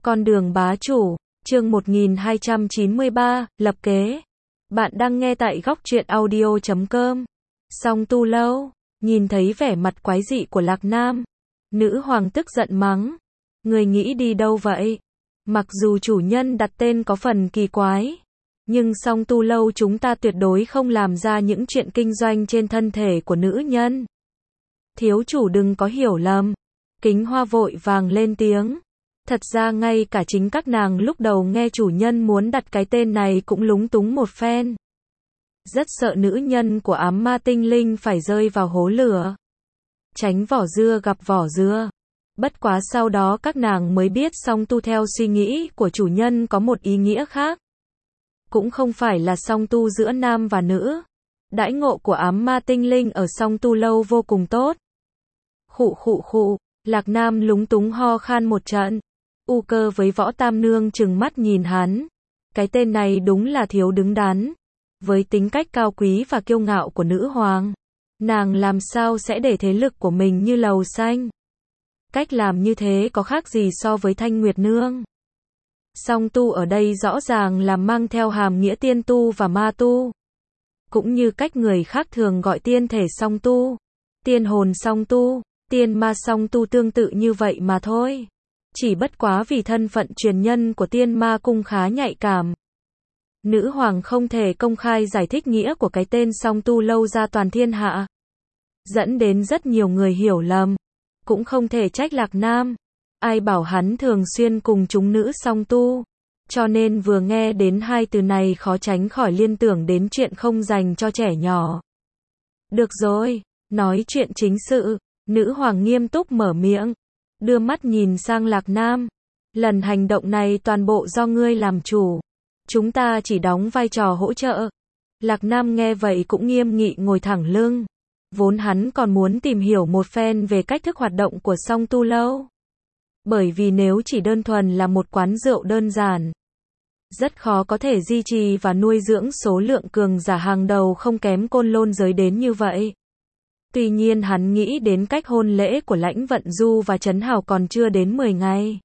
Con đường bá chủ, chương 1293, lập kế. Bạn đang nghe tại góc truyện audio.com. Song Tu Lâu, nhìn thấy vẻ mặt quái dị của Lạc Nam. Nữ hoàng tức giận mắng. Người nghĩ đi đâu vậy? Mặc dù chủ nhân đặt tên có phần kỳ quái, nhưng Song Tu Lâu chúng ta tuyệt đối không làm ra những chuyện kinh doanh trên thân thể của nữ nhân. Thiếu chủ đừng có hiểu lầm. Kính Hoa vội vàng lên tiếng. Thật ra ngay cả chính các nàng lúc đầu nghe chủ nhân muốn đặt cái tên này cũng lúng túng một phen. Rất sợ nữ nhân của ám ma tinh linh phải rơi vào hố lửa. Tránh vỏ dưa gặp vỏ dưa. Bất quá sau đó các nàng mới biết Song Tu theo suy nghĩ của chủ nhân có một ý nghĩa khác. Cũng không phải là song tu giữa nam và nữ. Đãi ngộ của ám ma tinh linh ở Song Tu Lâu vô cùng tốt. Khụ. Lạc Nam lúng túng ho khan một trận. U Cơ với Võ Tam Nương trừng mắt nhìn hắn. Cái tên này đúng là thiếu đứng đắn. Với tính cách cao quý và kiêu ngạo của nữ hoàng, nàng làm sao sẽ để thế lực của mình như lầu xanh. Cách làm như thế có khác gì so với Thanh Nguyệt Nương. Song tu ở đây rõ ràng là mang theo hàm nghĩa tiên tu và ma tu. Cũng như cách người khác thường gọi tiên thể song tu, tiên hồn song tu, tiên ma song tu tương tự như vậy mà thôi. Chỉ bất quá vì thân phận truyền nhân của tiên ma cung khá nhạy cảm. Nữ hoàng không thể công khai giải thích nghĩa của cái tên Song Tu Lâu ra toàn thiên hạ, dẫn đến rất nhiều người hiểu lầm. Cũng không thể trách Lạc Nam. Ai bảo hắn thường xuyên cùng chúng nữ song tu. Cho nên vừa nghe đến hai từ này khó tránh khỏi liên tưởng đến chuyện không dành cho trẻ nhỏ. Được rồi, nói chuyện chính sự. Nữ hoàng nghiêm túc mở miệng, đưa mắt nhìn sang Lạc Nam. Lần hành động này toàn bộ do ngươi làm chủ. Chúng ta chỉ đóng vai trò hỗ trợ. Lạc Nam nghe vậy cũng nghiêm nghị ngồi thẳng lưng. Vốn hắn còn muốn tìm hiểu một phen về cách thức hoạt động của Song Tu Lâu. Bởi vì nếu chỉ đơn thuần là một quán rượu đơn giản, rất khó có thể duy trì và nuôi dưỡng số lượng cường giả hàng đầu không kém Côn Lôn giới đến như vậy. Tuy nhiên hắn nghĩ đến cách hôn lễ của Lãnh Vận Du và Trấn Hào còn chưa đến 10 ngày.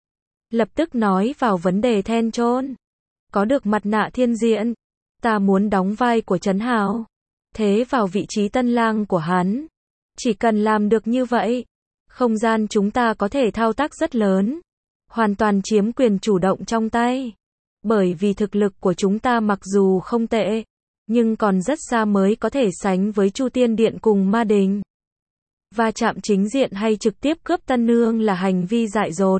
Lập tức nói vào vấn đề then chốt. Có được mặt nạ thiên diện, ta muốn đóng vai của Trấn Hào. Thế vào vị trí tân lang của hắn. Chỉ cần làm được như vậy, không gian chúng ta có thể thao tác rất lớn. Hoàn toàn chiếm quyền chủ động trong tay. Bởi vì thực lực của chúng ta mặc dù không tệ, nhưng còn rất xa mới có thể sánh với Chu Tiên Điện cùng Ma Đình. Va chạm chính diện hay trực tiếp cướp tân nương là hành vi dại dột.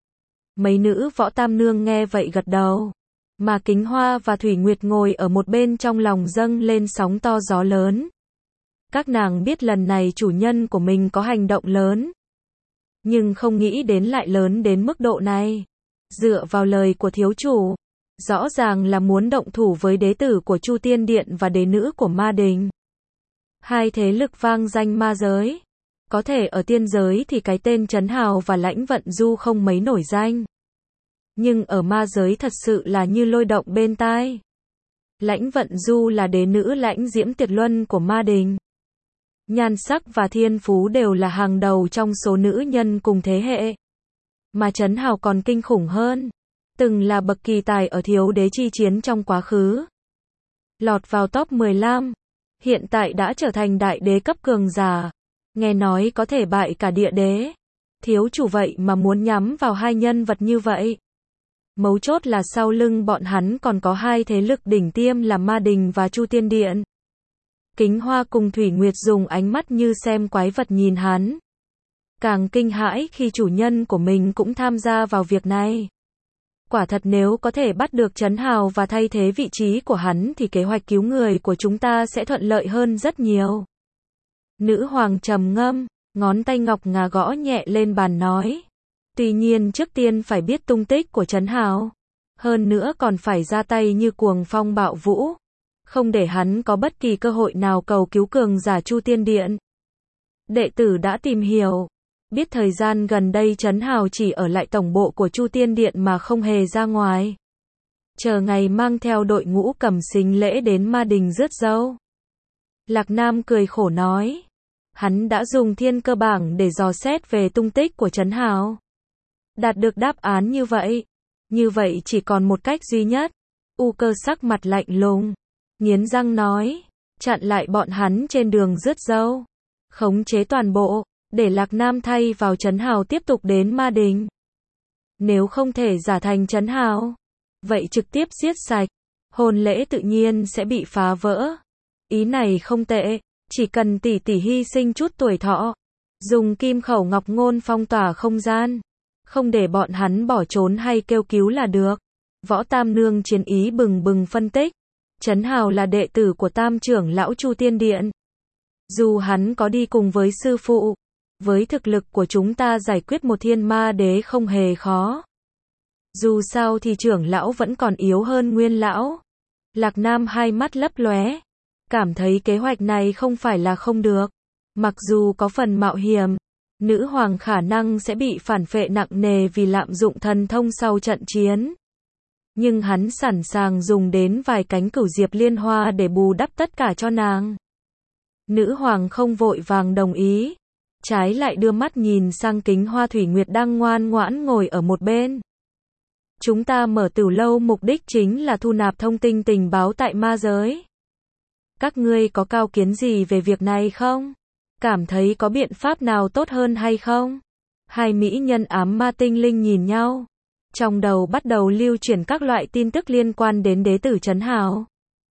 Mấy nữ Võ Tam Nương nghe vậy gật đầu. Mà Kính Hoa và Thủy Nguyệt ngồi ở một bên trong lòng dâng lên sóng to gió lớn. Các nàng biết lần này chủ nhân của mình có hành động lớn. Nhưng không nghĩ đến lại lớn đến mức độ này. Dựa vào lời của thiếu chủ, rõ ràng là muốn động thủ với đế tử của Chu Tiên Điện và đế nữ của Ma Đình. Hai thế lực vang danh ma giới. Có thể ở tiên giới thì cái tên Trấn Hào và Lãnh Vận Du không mấy nổi danh. Nhưng ở ma giới thật sự là như lôi động bên tai. Lãnh Vận Du là đế nữ Lãnh Diễm Tuyệt Luân của Ma Đình. Nhan sắc và thiên phú đều là hàng đầu trong số nữ nhân cùng thế hệ. Mà Trấn Hào còn kinh khủng hơn. Từng là bậc kỳ tài ở thiếu đế chi chiến trong quá khứ. Lọt vào top 15. Hiện tại đã trở thành đại đế cấp cường giả. Nghe nói có thể bại cả địa đế. Thiếu chủ vậy mà muốn nhắm vào hai nhân vật như vậy. Mấu chốt là sau lưng bọn hắn còn có hai thế lực đỉnh tiêm là Ma Đình và Chu Tiên Điện. Kính Hoa cùng Thủy Nguyệt dùng ánh mắt như xem quái vật nhìn hắn. Càng kinh hãi khi chủ nhân của mình cũng tham gia vào việc này. Quả thật nếu có thể bắt được Trấn Hào và thay thế vị trí của hắn thì kế hoạch cứu người của chúng ta sẽ thuận lợi hơn rất nhiều. Nữ hoàng trầm ngâm, ngón tay ngọc ngà gõ nhẹ lên bàn nói. Tuy nhiên trước tiên phải biết tung tích của Trấn Hào. Hơn nữa còn phải ra tay như cuồng phong bạo vũ. Không để hắn có bất kỳ cơ hội nào cầu cứu cường giả Chu Tiên Điện. Đệ tử đã tìm hiểu. Biết thời gian gần đây Trấn Hào chỉ ở lại tổng bộ của Chu Tiên Điện mà không hề ra ngoài. Chờ ngày mang theo đội ngũ cầm sính lễ đến Ma Đình rước dâu. Lạc Nam cười khổ nói. Hắn đã dùng thiên cơ bảng để dò xét về tung tích của Trấn Hào. Đạt được đáp án như vậy chỉ còn một cách duy nhất. U Cơ sắc mặt lạnh lùng, nghiến răng nói, chặn lại bọn hắn trên đường rước dâu, khống chế toàn bộ, để Lạc Nam thay vào Trấn Hào tiếp tục đến Ma Đình. Nếu không thể giả thành Trấn Hào, vậy trực tiếp giết sạch, hôn lễ tự nhiên sẽ bị phá vỡ. Ý này không tệ, chỉ cần tỷ tỷ hy sinh chút tuổi thọ, dùng kim khẩu ngọc ngôn phong tỏa không gian, không để bọn hắn bỏ trốn hay kêu cứu là được. Võ Tam Nương chiến ý bừng bừng phân tích, Trấn Hào là đệ tử của Tam trưởng lão Chu Tiên Điện. Dù hắn có đi cùng với sư phụ, với thực lực của chúng ta giải quyết một thiên ma đế không hề khó. Dù sao thì trưởng lão vẫn còn yếu hơn nguyên lão. Lạc Nam hai mắt lấp lóe, cảm thấy kế hoạch này không phải là không được. Mặc dù có phần mạo hiểm, nữ hoàng khả năng sẽ bị phản phệ nặng nề vì lạm dụng thần thông sau trận chiến. Nhưng hắn sẵn sàng dùng đến vài cánh cửu diệp liên hoa để bù đắp tất cả cho nàng. Nữ hoàng không vội vàng đồng ý, trái lại đưa mắt nhìn sang Kính Hoa Thủy Nguyệt đang ngoan ngoãn ngồi ở một bên. Chúng ta mở Tửu Lâu mục đích chính là thu nạp thông tin tình báo tại ma giới. Các ngươi có cao kiến gì về việc này không? Cảm thấy có biện pháp nào tốt hơn hay không? Hai mỹ nhân ám ma tinh linh nhìn nhau, trong đầu bắt đầu lưu chuyển các loại tin tức liên quan đến đế tử Trấn Hào.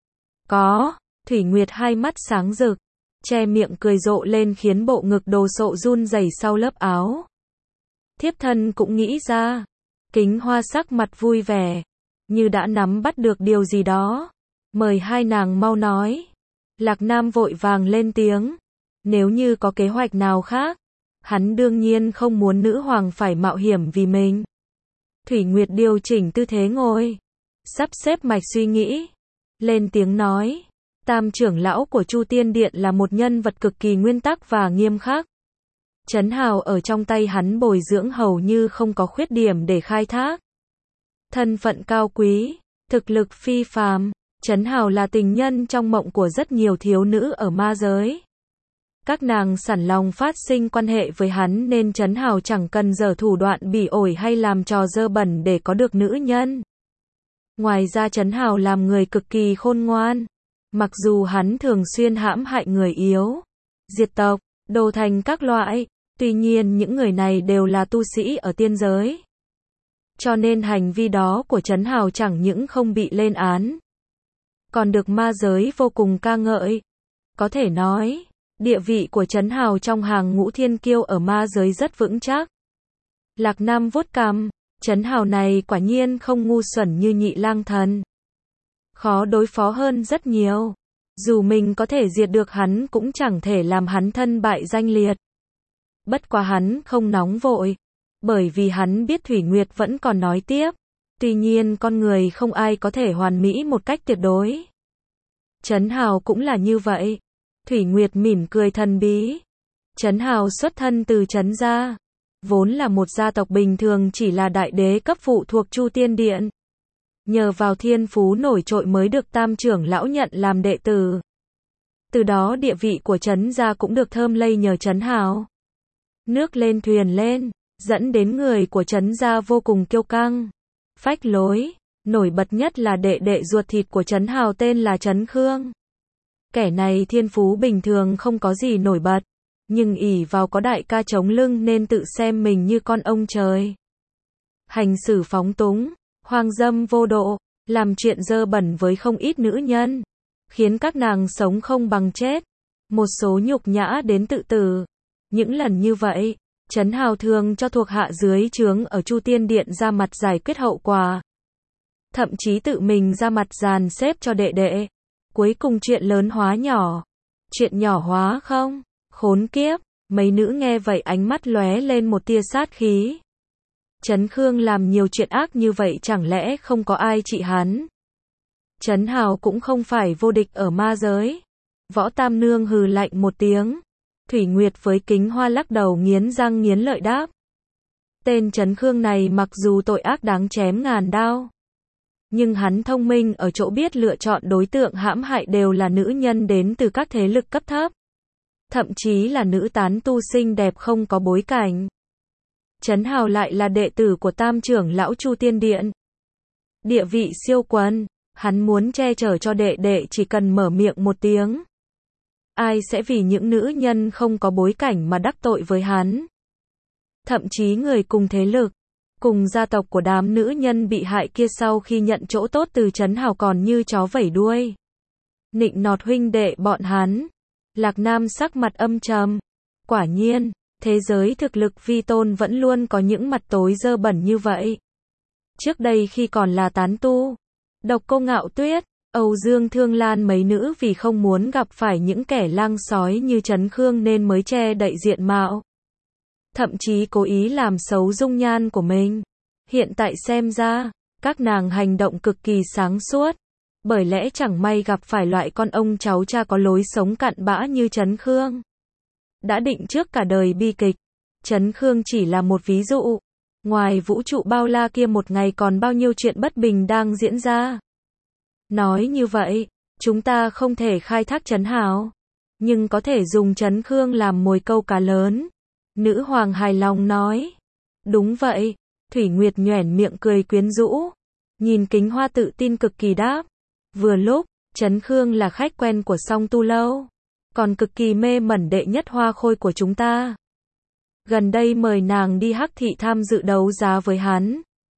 Có, Thủy Nguyệt hai mắt sáng rực, che miệng cười rộ lên khiến bộ ngực đồ sộ run rẩy sau lớp áo. Thiếp thân cũng nghĩ ra. Kính Hoa sắc mặt vui vẻ, như đã nắm bắt được điều gì đó. Mời hai nàng mau nói. Lạc Nam vội vàng lên tiếng. Nếu như có kế hoạch nào khác, hắn đương nhiên không muốn nữ hoàng phải mạo hiểm vì mình. Thủy Nguyệt điều chỉnh tư thế ngồi, sắp xếp mạch suy nghĩ, lên tiếng nói. Tam trưởng lão của Chu Tiên Điện là một nhân vật cực kỳ nguyên tắc và nghiêm khắc. Trấn Hào ở trong tay hắn bồi dưỡng hầu như không có khuyết điểm để khai thác. Thân phận cao quý, thực lực phi phàm, Trấn Hào là tình nhân trong mộng của rất nhiều thiếu nữ ở ma giới. Các nàng sẵn lòng phát sinh quan hệ với hắn nên Trấn Hào chẳng cần giở thủ đoạn bỉ ổi hay làm trò dơ bẩn để có được nữ nhân. Ngoài ra Trấn Hào làm người cực kỳ khôn ngoan. Mặc dù hắn thường xuyên hãm hại người yếu, diệt tộc, đồ thành các loại, tuy nhiên những người này đều là tu sĩ ở tiên giới. Cho nên hành vi đó của Trấn Hào chẳng những không bị lên án, còn được ma giới vô cùng ca ngợi. Có thể nói, địa vị của Trấn Hào trong hàng ngũ thiên kiêu ở ma giới rất vững chắc. Lạc Nam vuốt cằm, Trấn Hào này quả nhiên không ngu xuẩn như Nhị Lang Thần. Khó đối phó hơn rất nhiều. Dù mình có thể diệt được hắn cũng chẳng thể làm hắn thân bại danh liệt. Bất quá hắn không nóng vội, bởi vì hắn biết Thủy Nguyệt vẫn còn nói tiếp. Tuy nhiên con người không ai có thể hoàn mỹ một cách tuyệt đối. Trấn Hào cũng là như vậy. Thủy Nguyệt mỉm cười thần bí. Trấn Hào xuất thân từ Trấn gia, vốn là một gia tộc bình thường chỉ là đại đế cấp phụ thuộc Chu Tiên Điện. Nhờ vào thiên phú nổi trội mới được Tam trưởng lão nhận làm đệ tử. Từ đó địa vị của Trấn gia cũng được thơm lây nhờ Trấn Hào. Nước lên thuyền lên, dẫn đến người của Trấn gia vô cùng kiêu căng, phách lối. Nổi bật nhất là đệ đệ ruột thịt của Trấn Hào tên là Trấn Khương. Kẻ này thiên phú bình thường không có gì nổi bật, nhưng ỷ vào có đại ca chống lưng nên tự xem mình như con ông trời. Hành xử phóng túng, hoang dâm vô độ, làm chuyện dơ bẩn với không ít nữ nhân, khiến các nàng sống không bằng chết. Một số nhục nhã đến tự tử. Những lần như vậy, Trấn Hào thường cho thuộc hạ dưới trướng ở Chu Tiên Điện ra mặt giải quyết hậu quả. Thậm chí tự mình ra mặt dàn xếp cho đệ đệ. Cuối cùng chuyện lớn hóa nhỏ. Chuyện nhỏ hóa không? Khốn kiếp. Mấy nữ nghe vậy ánh mắt lóe lên một tia sát khí. Trấn Khương làm nhiều chuyện ác như vậy chẳng lẽ không có ai trị hắn? Trấn Hào cũng không phải vô địch ở ma giới. Võ Tam Nương hừ lạnh một tiếng. Thủy Nguyệt với Kính Hoa lắc đầu nghiến răng nghiến lợi đáp. Tên Trấn Khương này mặc dù tội ác đáng chém ngàn đao, nhưng hắn thông minh ở chỗ biết lựa chọn đối tượng hãm hại đều là nữ nhân đến từ các thế lực cấp thấp. Thậm chí là nữ tán tu xinh đẹp không có bối cảnh. Trấn Hào lại là đệ tử của Tam trưởng lão Chu Tiên Điện. Địa vị siêu quần, hắn muốn che chở cho đệ đệ chỉ cần mở miệng một tiếng. Ai sẽ vì những nữ nhân không có bối cảnh mà đắc tội với hắn? Thậm chí người cùng thế lực, cùng gia tộc của đám nữ nhân bị hại kia sau khi nhận chỗ tốt từ Trấn Hào còn như chó vẩy đuôi. Nịnh nọt huynh đệ bọn hắn. Lạc Nam sắc mặt âm trầm. Quả nhiên, thế giới thực lực vi tôn vẫn luôn có những mặt tối dơ bẩn như vậy. Trước đây khi còn là tán tu, Độc Cô Ngạo Tuyết, Âu Dương Thương Lan mấy nữ vì không muốn gặp phải những kẻ lang sói như Trấn Khương nên mới che đậy diện mạo. Thậm chí cố ý làm xấu dung nhan của mình. Hiện tại xem ra, các nàng hành động cực kỳ sáng suốt. Bởi lẽ chẳng may gặp phải loại con ông cháu cha có lối sống cặn bã như Trấn Khương. Đã định trước cả đời bi kịch. Trấn Khương chỉ là một ví dụ. Ngoài vũ trụ bao la kia một ngày còn bao nhiêu chuyện bất bình đang diễn ra. Nói như vậy, chúng ta không thể khai thác Trấn Hào, nhưng có thể dùng Trấn Khương làm mồi câu cá lớn. Nữ hoàng hài lòng nói. Đúng vậy. Thủy Nguyệt nhoẻn miệng cười quyến rũ. Nhìn Kính Hoa tự tin cực kỳ đáp. Vừa lúc, Trấn Khương là khách quen của Song Tu Lâu, còn cực kỳ mê mẩn đệ nhất Hoa Khôi của chúng ta. Gần đây mời nàng đi Hắc Thị tham dự đấu giá với hắn.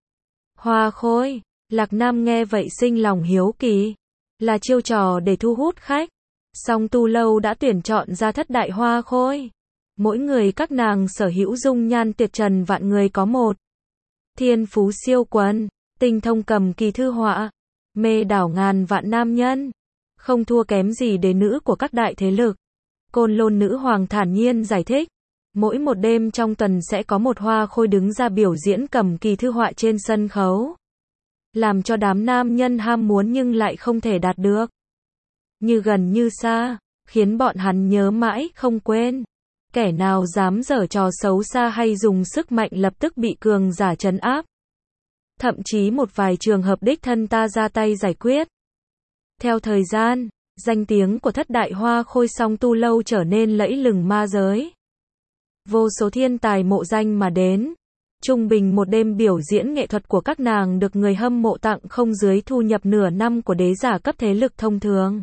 Hoa Khôi, Lạc Nam nghe vậy sinh lòng hiếu kỳ. Là chiêu trò để thu hút khách. Song Tu Lâu đã tuyển chọn ra thất đại Hoa Khôi. Mỗi người các nàng sở hữu dung nhan tuyệt trần vạn người có một. Thiên phú siêu quần, tinh thông cầm kỳ thư họa, mê đảo ngàn vạn nam nhân. Không thua kém gì đế nữ của các đại thế lực. Côn Lôn nữ hoàng thản nhiên giải thích. Mỗi một đêm trong tuần sẽ có một Hoa Khôi đứng ra biểu diễn cầm kỳ thư họa trên sân khấu. Làm cho đám nam nhân ham muốn nhưng lại không thể đạt được. Như gần như xa, khiến bọn hắn nhớ mãi không quên. Kẻ nào dám giở trò xấu xa hay dùng sức mạnh lập tức bị cường giả trấn áp. Thậm chí một vài trường hợp đích thân ta ra tay giải quyết. Theo thời gian, danh tiếng của thất đại Hoa Khôi Song Tu Lâu trở nên lẫy lừng ma giới. Vô số thiên tài mộ danh mà đến. Trung bình một đêm biểu diễn nghệ thuật của các nàng được người hâm mộ tặng không dưới thu nhập nửa năm của đế giả cấp thế lực thông thường.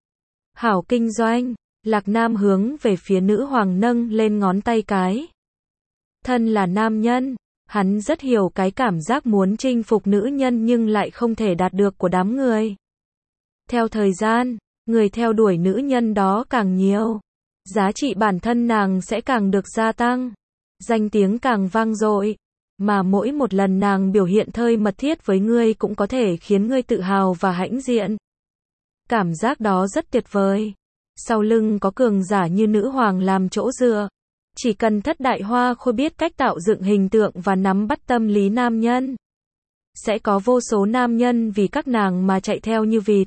Hảo kinh doanh. Lạc Nam hướng về phía nữ hoàng nâng lên ngón tay cái. Thân là nam nhân, hắn rất hiểu cái cảm giác muốn chinh phục nữ nhân nhưng lại không thể đạt được của đám người. Theo thời gian, người theo đuổi nữ nhân đó càng nhiều. Giá trị bản thân nàng sẽ càng được gia tăng. Danh tiếng càng vang dội. Mà mỗi một lần nàng biểu hiện thơi mật thiết với ngươi cũng có thể khiến ngươi tự hào và hãnh diện. Cảm giác đó rất tuyệt vời. Sau lưng có cường giả như nữ hoàng làm chỗ dựa. Chỉ cần thất đại Hoa Khôi biết cách tạo dựng hình tượng và nắm bắt tâm lý nam nhân. Sẽ có vô số nam nhân vì các nàng mà chạy theo như vịt.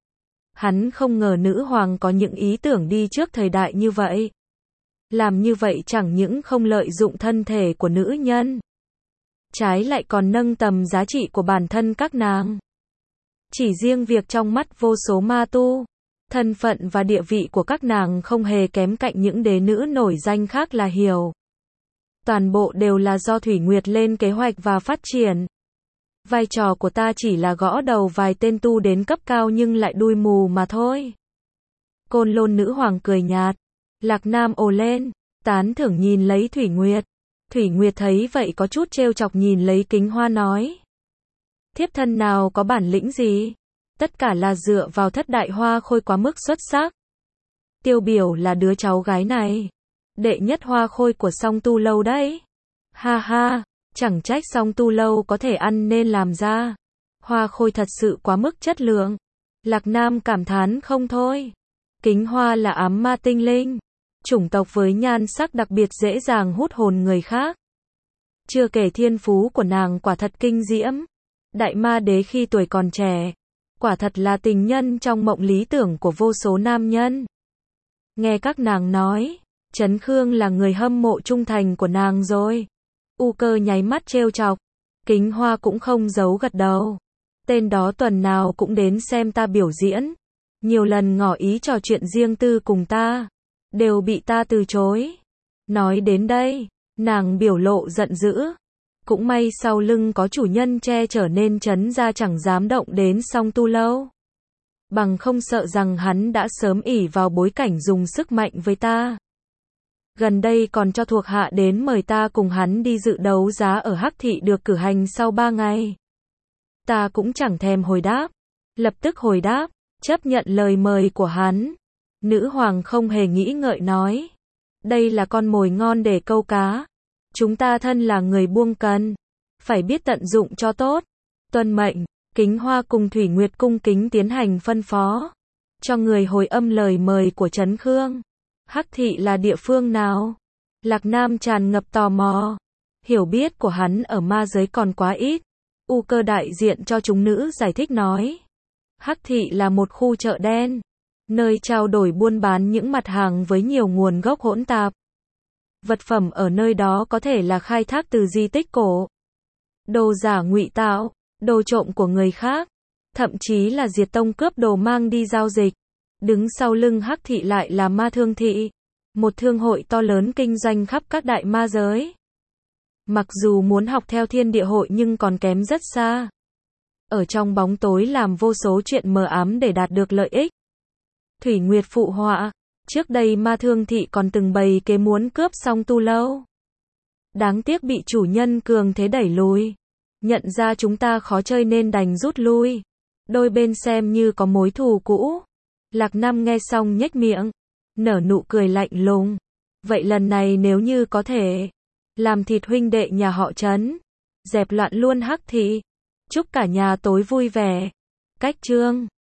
Hắn không ngờ nữ hoàng có những ý tưởng đi trước thời đại như vậy. Làm như vậy chẳng những không lợi dụng thân thể của nữ nhân. Trái lại còn nâng tầm giá trị của bản thân các nàng. Chỉ riêng việc trong mắt vô số ma tu. Thân phận và địa vị của các nàng không hề kém cạnh những đế nữ nổi danh khác là hiểu. Toàn bộ đều là do Thủy Nguyệt lên kế hoạch và phát triển. Vai trò của ta chỉ là gõ đầu vài tên tu đến cấp cao nhưng lại đuôi mù mà thôi. Côn Lôn nữ hoàng cười nhạt. Lạc Nam ồ lên, tán thưởng nhìn lấy Thủy Nguyệt. Thủy Nguyệt thấy vậy có chút trêu chọc nhìn lấy Kính Hoa nói. Thiếp thân nào có bản lĩnh gì? Tất cả là dựa vào thất đại Hoa Khôi quá mức xuất sắc. Tiêu biểu là đứa cháu gái này. Đệ nhất Hoa Khôi của Song Tu Lâu đấy. Ha ha, chẳng trách Song Tu Lâu có thể ăn nên làm ra. Hoa Khôi thật sự quá mức chất lượng. Lạc Nam cảm thán không thôi. Kính Hoa là ám ma tinh linh. Chủng tộc với nhan sắc đặc biệt dễ dàng hút hồn người khác. Chưa kể thiên phú của nàng quả thật kinh diễm. Đại ma đế khi tuổi còn trẻ. Quả thật là tình nhân trong mộng lý tưởng của vô số nam nhân. Nghe các nàng nói, Trấn Khương là người hâm mộ trung thành của nàng rồi. U Cơ nháy mắt trêu chọc. Kính Hoa cũng không giấu gật đầu. Tên đó tuần nào cũng đến xem ta biểu diễn. Nhiều lần ngỏ ý trò chuyện riêng tư cùng ta. Đều bị ta từ chối. Nói đến đây, Nàng biểu lộ giận dữ. Cũng may sau lưng có chủ nhân che chở nên Trấn Gia chẳng dám động đến Song Tu Lâu. Bằng không sợ rằng hắn đã sớm ỷ vào bối cảnh dùng sức mạnh với ta. Gần đây còn cho thuộc hạ đến mời ta cùng hắn đi dự đấu giá ở Hắc Thị được cử hành sau 3 ngày. Ta cũng chẳng thèm hồi đáp. Lập tức hồi đáp, chấp nhận lời mời của hắn. Nữ hoàng không hề nghĩ ngợi nói. Đây là con mồi ngon để câu cá. Chúng ta thân là người buông cần. Phải biết tận dụng cho tốt. Tuân mệnh, Kính Hoa cùng Thủy Nguyệt cung kính tiến hành phân phó. Cho người hồi âm lời mời của Trấn Khương. Hắc Thị là địa phương nào? Lạc Nam tràn ngập tò mò. Hiểu biết của hắn ở ma giới còn quá ít. U Cơ đại diện cho chúng nữ giải thích nói. Hắc Thị là một khu chợ đen. Nơi trao đổi buôn bán những mặt hàng với nhiều nguồn gốc hỗn tạp. Vật phẩm ở nơi đó có thể là khai thác từ di tích cổ. Đồ giả ngụy tạo, đồ trộm của người khác. Thậm chí là diệt tông cướp đồ mang đi giao dịch. Đứng sau lưng Hắc Thị lại là Ma Thương Thị. Một thương hội to lớn kinh doanh khắp các đại ma giới. Mặc dù muốn học theo Thiên Địa hội nhưng còn kém rất xa. Ở trong bóng tối làm vô số chuyện mờ ám để đạt được lợi ích. Thủy Nguyệt phụ họa. Trước đây Ma Thương Thị còn từng bày kế muốn cướp Song Tu Lâu. Đáng tiếc bị chủ nhân cường thế đẩy lùi. Nhận ra chúng ta khó chơi nên đành rút lui. Đôi bên xem như có mối thù cũ. Lạc Nam nghe xong nhếch miệng. Nở nụ cười lạnh lùng. Vậy lần này nếu như có thể. Làm thịt huynh đệ nhà họ Trấn. Dẹp loạn luôn Hắc Thị. Chúc cả nhà tối vui vẻ. Cách chương